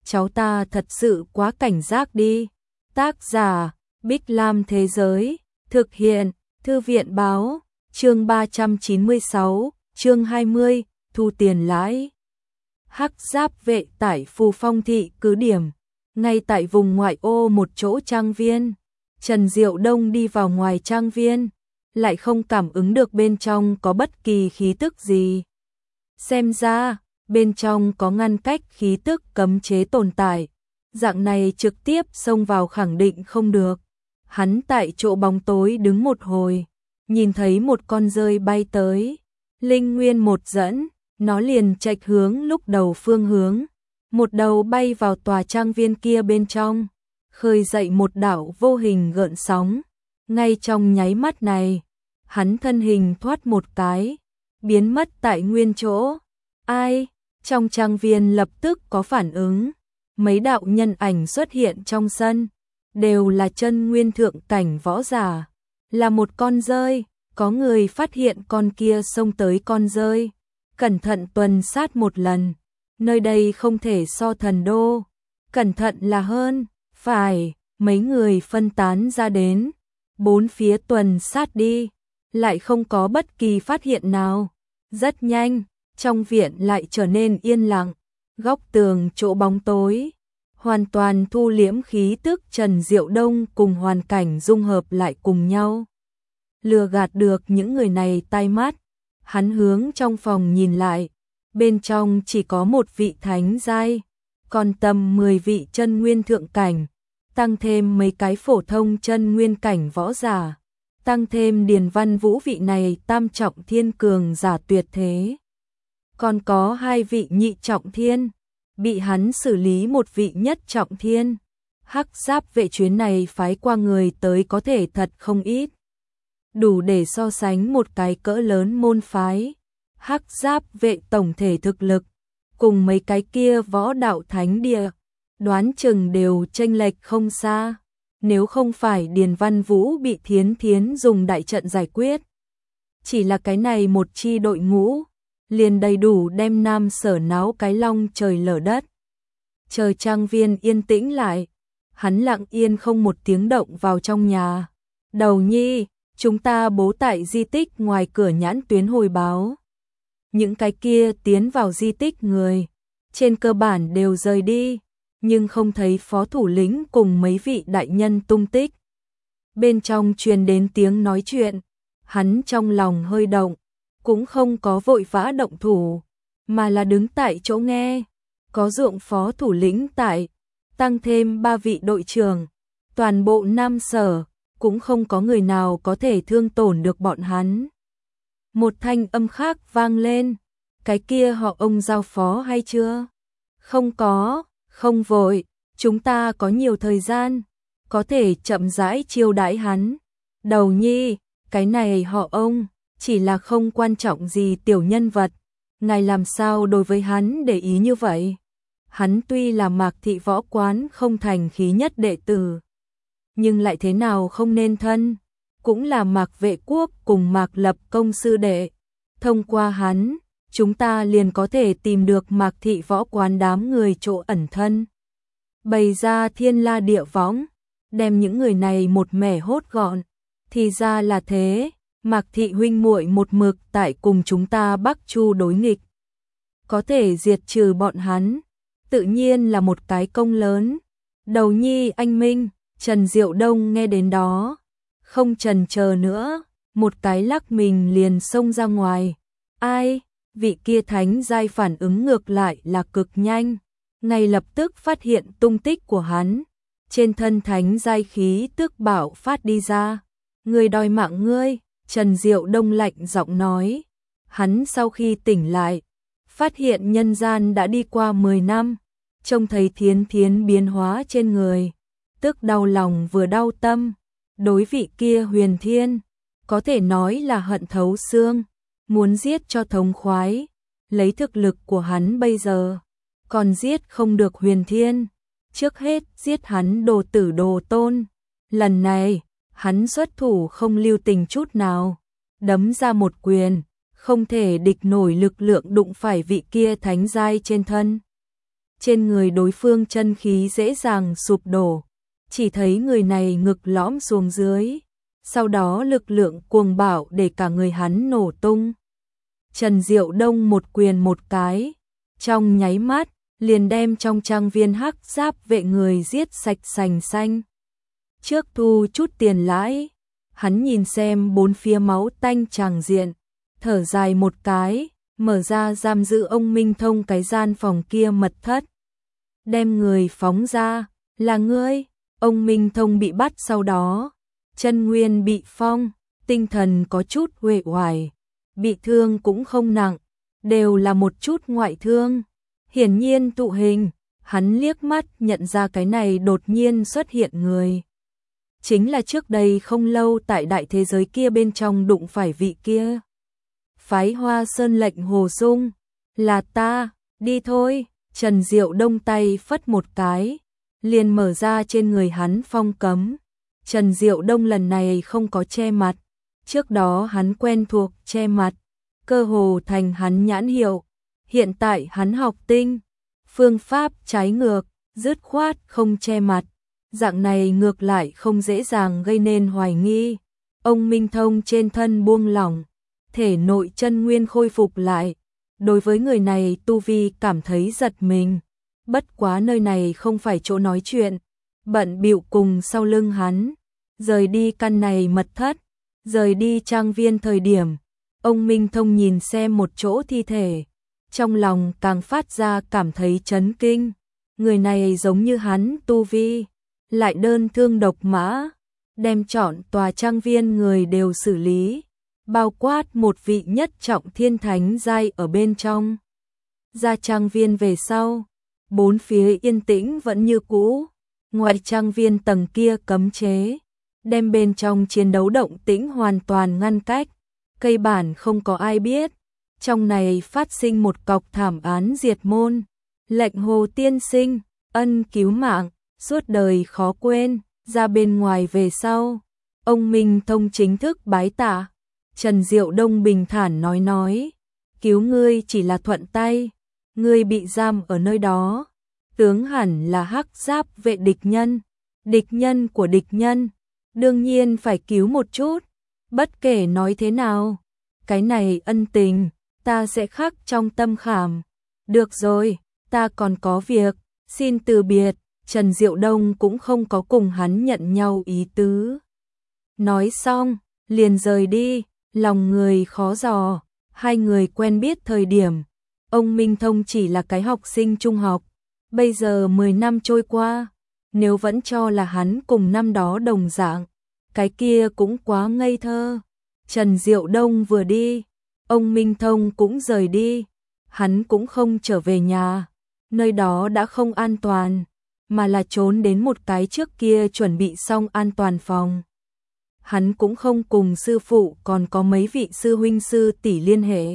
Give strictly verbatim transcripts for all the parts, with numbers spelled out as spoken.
cháu ta thật sự quá cảnh giác đi. Tác giả, Bích Lam Thế Giới, thực hiện, Thư viện Báo, chương ba trăm chín mươi sáu, chương hai mươi, thu tiền lãi. Hắc Giáp vệ tại Phù Phong thị cứ điểm, ngay tại vùng ngoại ô một chỗ trang viên. Trần Diệu Đông đi vào ngoài trang viên, lại không cảm ứng được bên trong có bất kỳ khí tức gì. Xem ra, bên trong có ngăn cách khí tức cấm chế tồn tại, dạng này trực tiếp xông vào khẳng định không được. Hắn tại chỗ bóng tối đứng một hồi, nhìn thấy một con dơi bay tới, linh nguyên một dẫn, nó liền chệch hướng lúc đầu phương hướng, một đầu bay vào tòa trang viên kia bên trong, khơi dậy một đạo vô hình gợn sóng. Ngay trong nháy mắt này, hắn thân hình thoát một cái, biến mất tại nguyên chỗ. Ai? Trong trang viên lập tức có phản ứng, mấy đạo nhân ảnh xuất hiện trong sân, đều là chân nguyên thượng cảnh võ giả, là một con dơi. Có người phát hiện con kia xông tới con dơi, cẩn thận tuần sát một lần, nơi đây không thể so thần đô, cẩn thận là hơn. Phải, mấy người phân tán ra đến, bốn phía tuần sát đi, lại không có bất kỳ phát hiện nào. Rất nhanh, trong viện lại trở nên yên lặng, góc tường chỗ bóng tối, hoàn toàn thu liễm khí tức. Trần Diệu Đông cùng hoàn cảnh dung hợp lại cùng nhau, lừa gạt được những người này tai mắt. Hắn hướng trong phòng nhìn lại, bên trong chỉ có một vị thánh giai, còn tầm mười vị chân nguyên thượng cảnh, tăng thêm mấy cái phổ thông chân nguyên cảnh võ giả, tăng thêm Điền Văn Vũ vị này tam trọng thiên cường giả tuyệt thế. Còn có hai vị nhị trọng thiên, bị hắn xử lý một vị nhất trọng thiên. Hắc Giáp vệ chuyến này phái qua người tới có thể thật không ít, đủ để so sánh một cái cỡ lớn môn phái. Hắc Giáp vệ tổng thể thực lực, cùng mấy cái kia võ đạo thánh địa, đoán chừng đều chênh lệch không xa. Nếu không phải Điền Văn Vũ bị Thiến Thiến dùng đại trận giải quyết, chỉ là cái này một chi đội ngũ, liền đầy đủ đem Nam Sở náo cái long trời lở đất. Trời trang viên yên tĩnh lại, hắn lặng yên không một tiếng động vào trong nhà. Đầu nhi, chúng ta bố tại di tích ngoài cửa nhãn tuyến hồi báo. Những cái kia tiến vào di tích người, trên cơ bản đều rời đi, nhưng không thấy phó thủ lĩnh cùng mấy vị đại nhân tung tích. Bên trong truyền đến tiếng nói chuyện, hắn trong lòng hơi động, cũng không có vội vã động thủ, mà là đứng tại chỗ nghe. Có Dượng phó thủ lĩnh tại, tăng thêm ba vị đội trưởng, toàn bộ Nam Sở, cũng không có người nào có thể thương tổn được bọn hắn. Một thanh âm khác vang lên, cái kia họ ông giao phó hay chưa? Không có, không vội, chúng ta có nhiều thời gian, có thể chậm rãi chiêu đãi hắn. Đầu nhi, cái này họ ông, chỉ là không quan trọng gì tiểu nhân vật, ngài làm sao đối với hắn để ý như vậy? Hắn tuy là Mạc thị võ quán không thành khí nhất đệ tử, nhưng lại thế nào không nên thân, cũng là Mạc Vệ Quốc cùng Mạc Lập Công sư đệ. Thông qua hắn, chúng ta liền có thể tìm được Mạc thị võ quán đám người chỗ ẩn thân, bày ra thiên la địa võng, đem những người này một mẻ hốt gọn. Thì ra là thế, Mạc thị huynh muội một mực tại cùng chúng ta Bắc Chu đối nghịch, có thể diệt trừ bọn hắn, tự nhiên là một cái công lớn. Đầu nhi anh minh. Trần Diệu Đông nghe đến đó, không chần chờ nữa, một cái lắc mình liền xông ra ngoài. Ai? Vị kia thánh giai phản ứng ngược lại là cực nhanh, ngay lập tức phát hiện tung tích của hắn, trên thân thánh giai khí tức bạo phát đi ra. Người đòi mạng ngươi. Trần Diệu Đông lạnh giọng nói. Hắn sau khi tỉnh lại, phát hiện nhân gian đã đi qua mười năm, trông thấy Thiến Thiến biến hóa trên người, tức đau lòng vừa đau tâm. Đối vị kia Huyền Thiên, có thể nói là hận thấu xương, muốn giết cho thống khoái. Lấy thực lực của hắn bây giờ, còn giết không được Huyền Thiên, trước hết giết hắn đồ tử đồ tôn. Lần này, hắn xuất thủ không lưu tình chút nào, đấm ra một quyền, không thể địch nổi lực lượng đụng phải vị kia thánh giai trên thân. trên người đối phương chân khí dễ dàng sụp đổ, chỉ thấy người này ngực lõm xuống dưới, sau đó lực lượng cuồng bạo để cả người hắn nổ tung. Trần Diệu Đông một quyền một cái, trong nháy mắt, liền đem trong trang viên hắc giáp vệ người giết sạch sành xanh. Trước thu chút tiền lãi, hắn nhìn xem bốn phía máu tanh tràng diện, thở dài một cái, mở ra giam giữ ông Minh Thông cái gian phòng kia mật thất. Đem người phóng ra, là ngươi. Ông Minh Thông bị bắt sau đó, chân nguyên bị phong, tinh thần có chút uể oải, bị thương cũng không nặng, đều là một chút ngoại thương. Hiển nhiên tụ hình, hắn liếc mắt nhận ra cái này đột nhiên xuất hiện người. Chính là trước đây không lâu tại đại thế giới kia bên trong đụng phải vị kia. Phái Hoa Sơn lệnh Hồ Dung, là ta, đi thôi. Trần Diệu Đông tay phất một cái, liền mở ra trên người hắn phong cấm. Trần Diệu Đông lần này không có che mặt, trước đó hắn quen thuộc che mặt, cơ hồ thành hắn nhãn hiệu. Hiện tại hắn học tinh, phương pháp trái ngược, dứt khoát không che mặt, dạng này ngược lại không dễ dàng gây nên hoài nghi. Ông Minh Thông trên thân buông lỏng, thể nội chân nguyên khôi phục lại. Đối với người này tu vi cảm thấy giật mình, bất quá nơi này không phải chỗ nói chuyện, bận bịu cùng sau lưng hắn, rời đi căn này mật thất, rời đi trang viên thời điểm, ông Minh Thông nhìn xem một chỗ thi thể, trong lòng càng phát ra cảm thấy chấn kinh, người này giống như hắn tu vi, lại đơn thương độc mã, đem trọn tòa trang viên người đều xử lý. Bao quát một vị nhất trọng thiên thánh giai ở bên trong. Ra trang viên về sau, bốn phía yên tĩnh vẫn như cũ, ngoài trang viên tầng kia cấm chế, đem bên trong chiến đấu động tĩnh hoàn toàn ngăn cách, cây bản không có ai biết. Trong này phát sinh một cọc thảm án diệt môn, lệnh Hồ tiên sinh, ân cứu mạng, suốt đời khó quên. Ra bên ngoài về sau, ông Minh Thông chính thức bái tạ. Trần Diệu Đông bình thản nói nói, cứu ngươi chỉ là thuận tay, ngươi bị giam ở nơi đó, tướng hẳn là hắc giáp vệ địch nhân, địch nhân của địch nhân, đương nhiên phải cứu một chút, bất kể nói thế nào, cái này ân tình, ta sẽ khắc trong tâm khảm. Được rồi, ta còn có việc, xin từ biệt. Trần Diệu Đông cũng không có cùng hắn nhận nhau ý tứ. Nói xong, liền rời đi. Lòng người khó dò, hai người quen biết thời điểm, ông Minh Thông chỉ là cái học sinh trung học, bây giờ mười năm trôi qua, nếu vẫn cho là hắn cùng năm đó đồng dạng, cái kia cũng quá ngây thơ. Trần Diệu Đông vừa đi, ông Minh Thông cũng rời đi, hắn cũng không trở về nhà, nơi đó đã không an toàn, mà là trốn đến một cái trước kia chuẩn bị xong an toàn phòng. Hắn cũng không cùng sư phụ còn có mấy vị sư huynh sư tỷ liên hệ,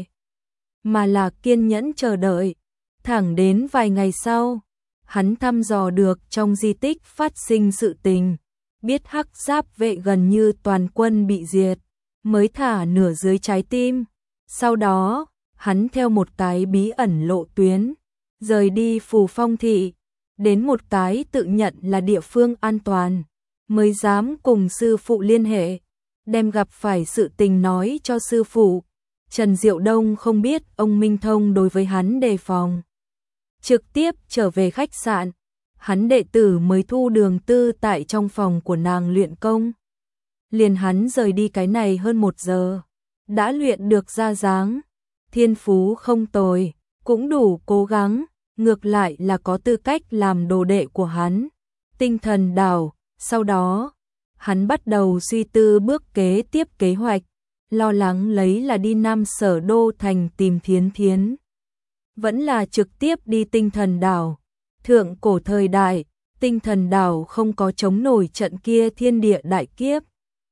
mà là kiên nhẫn chờ đợi. Thẳng đến vài ngày sau, hắn thăm dò được trong di tích phát sinh sự tình, biết hắc giáp vệ gần như toàn quân bị diệt, mới thả nửa dưới trái tim. Sau đó, hắn theo một cái bí ẩn lộ tuyến, rời đi Phù Phong thị, đến một cái tự nhận là địa phương an toàn, mới dám cùng sư phụ liên hệ, đem gặp phải sự tình nói cho sư phụ. Trần Diệu Đông không biết ông Minh Thông đối với hắn đề phòng. Trực tiếp trở về khách sạn, hắn đệ tử mới thu Đường Tư tại trong phòng của nàng luyện công. Liền hắn rời đi cái này hơn một giờ, đã luyện được ra dáng, thiên phú không tồi, cũng đủ cố gắng, ngược lại là có tư cách làm đồ đệ của hắn. Tinh thần đảo. Sau đó, hắn bắt đầu suy tư bước kế tiếp kế hoạch, lo lắng lấy là đi Nam Sở Đô Thành tìm Thiến Thiến, vẫn là trực tiếp đi tinh thần đảo. Thượng cổ thời đại, tinh thần đảo không có chống nổi trận kia thiên địa đại kiếp.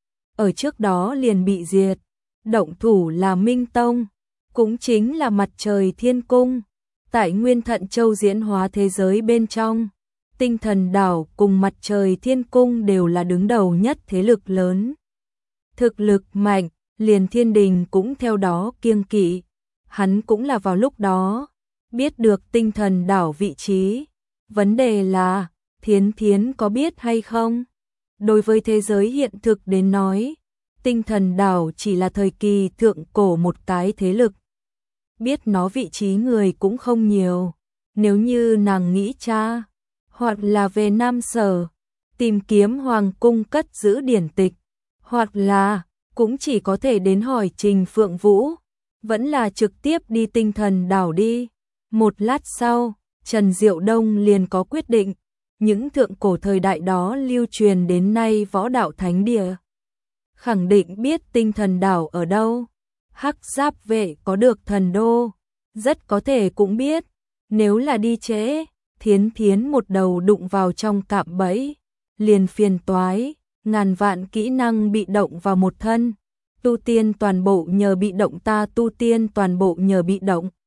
Ở trước đó liền bị diệt, động thủ là Minh Tông, cũng chính là mặt trời thiên cung. Tại Nguyên Thận Châu diễn hóa thế giới bên trong, tinh thần đảo cùng mặt trời thiên cung đều là đứng đầu nhất thế lực lớn. Thực lực mạnh, liền thiên đình cũng theo đó kiêng kỵ. Hắn cũng là vào lúc đó, biết được tinh thần đảo vị trí, Vấn đề là, Thiến Thiến có biết hay không? Đối với thế giới hiện thực đến nói, tinh thần đảo chỉ là thời kỳ thượng cổ một cái thế lực. Biết nó vị trí người cũng không nhiều. Nếu như nàng nghĩ cha, hoặc là về Nam Sở, tìm kiếm hoàng cung cất giữ điển tịch, hoặc là cũng chỉ có thể đến hỏi Trình Phượng Vũ, vẫn là trực tiếp đi tinh thần đảo đi. Một lát sau, Trần Diệu Đông liền có quyết định, những thượng cổ thời đại đó lưu truyền đến nay võ đạo thánh địa. Khẳng định biết tinh thần đảo ở đâu. Hắc Giáp vệ có được thần đô, rất có thể cũng biết. Nếu là đi trễ, Thiến Thiến một đầu đụng vào trong cạm bẫy, liền phiền toái, ngàn vạn kỹ năng bị động vào một thân. Tu tiên toàn bộ nhờ bị động, ta tu tiên toàn bộ nhờ bị động.